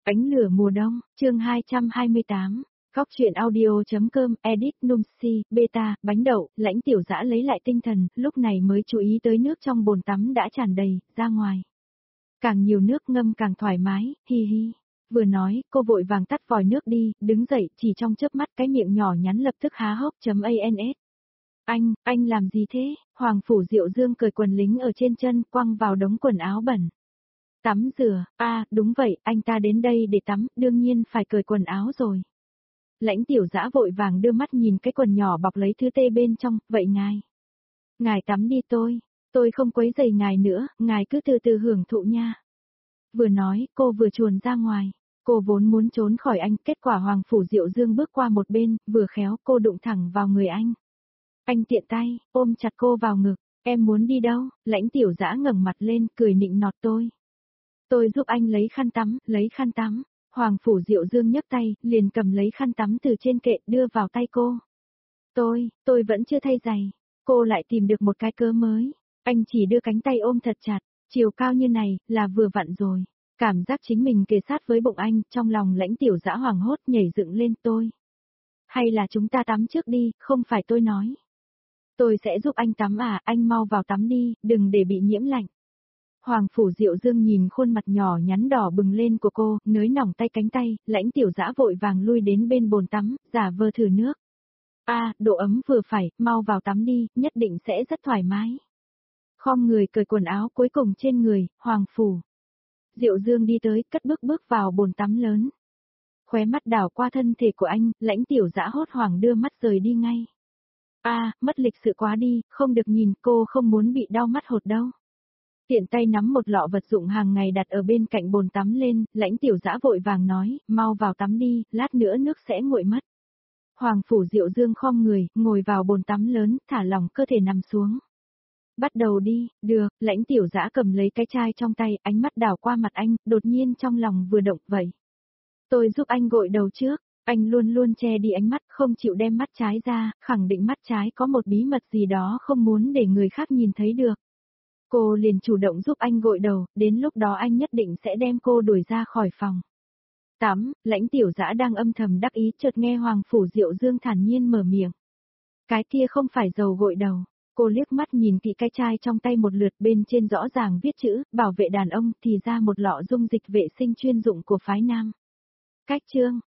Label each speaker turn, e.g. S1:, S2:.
S1: Ánh lửa mùa đông, chương 228. Góc truyện audio.com, edit num si, beta, bánh đậu, Lãnh Tiểu Dã lấy lại tinh thần, lúc này mới chú ý tới nước trong bồn tắm đã tràn đầy, ra ngoài. Càng nhiều nước ngâm càng thoải mái, hi hi. Vừa nói, cô vội vàng tắt vòi nước đi, đứng dậy, chỉ trong chớp mắt cái miệng nhỏ nhắn lập tức há hốc.ans. Anh làm gì thế? Hoàng Phủ Diệu Dương cởi quần lính ở trên chân, quăng vào đống quần áo bẩn. Tắm rửa, đúng vậy, anh ta đến đây để tắm, đương nhiên phải cởi quần áo rồi. Lãnh Tiểu Dã vội vàng đưa mắt nhìn cái quần nhỏ bọc lấy thứ tê bên trong, vậy ngài. Ngài tắm đi tôi không quấy rầy ngài nữa, ngài cứ từ từ hưởng thụ nha. Vừa nói, cô vừa chuồn ra ngoài. Cô vốn muốn trốn khỏi anh, kết quả Hoàng Phủ Diệu Dương bước qua một bên, vừa khéo cô đụng thẳng vào người anh. Anh tiện tay, ôm chặt cô vào ngực, em muốn đi đâu? Lãnh Tiểu Dã ngẩng mặt lên, cười nịnh nọt tôi. Tôi giúp anh lấy khăn tắm. Hoàng Phủ Diệu Dương nhấc tay, liền cầm lấy khăn tắm từ trên kệ đưa vào tay cô. Tôi vẫn chưa thay giày. Cô lại tìm được một cái cớ mới. Anh chỉ đưa cánh tay ôm thật chặt, chiều cao như này, là vừa vặn rồi. Cảm giác chính mình kề sát với bụng anh, trong lòng Lãnh Tiểu Dã hoảng hốt nhảy dựng lên tôi. Hay là chúng ta tắm trước đi, không phải tôi nói. Tôi sẽ giúp anh tắm anh mau vào tắm đi, đừng để bị nhiễm lạnh. Hoàng Phủ Diệu Dương nhìn khuôn mặt nhỏ nhắn đỏ bừng lên của cô, nới nỏng tay cánh tay, Lãnh Tiểu Dã vội vàng lui đến bên bồn tắm, giả vờ thử nước. Độ ấm vừa phải, mau vào tắm đi, nhất định sẽ rất thoải mái. Khom người cởi quần áo cuối cùng trên người, Hoàng Phủ Diệu Dương đi tới, cất bước vào bồn tắm lớn. Khóe mắt đảo qua thân thể của anh, Lãnh Tiểu Dã hốt hoảng đưa mắt rời đi ngay. Mất lịch sự quá đi, không được nhìn, cô không muốn bị đau mắt hột đâu. Tiện tay nắm một lọ vật dụng hàng ngày đặt ở bên cạnh bồn tắm lên, Lãnh Tiểu Dã vội vàng nói, mau vào tắm đi, lát nữa nước sẽ nguội mất. Hoàng Phủ Diệu Dương khom người, ngồi vào bồn tắm lớn, thả lỏng cơ thể nằm xuống. Bắt đầu đi, được, Lãnh Tiểu Dã cầm lấy cái chai trong tay, ánh mắt đảo qua mặt anh, đột nhiên trong lòng vừa động vậy. Tôi giúp anh gội đầu trước, anh luôn luôn che đi ánh mắt, không chịu đem mắt trái ra, khẳng định mắt trái có một bí mật gì đó không muốn để người khác nhìn thấy được. Cô liền chủ động giúp anh gội đầu, đến lúc đó anh nhất định sẽ đem cô đuổi ra khỏi phòng. Lãnh Tiểu Dã đang âm thầm đắc ý chợt nghe Hoàng Phủ Diệu Dương thản nhiên mở miệng. Cái kia không phải dầu gội đầu. Cô liếc mắt nhìn kỹ cái chai trong tay một lượt, bên trên rõ ràng viết chữ, bảo vệ đàn ông, thì ra một lọ dung dịch vệ sinh chuyên dụng của phái nam. Cách chương,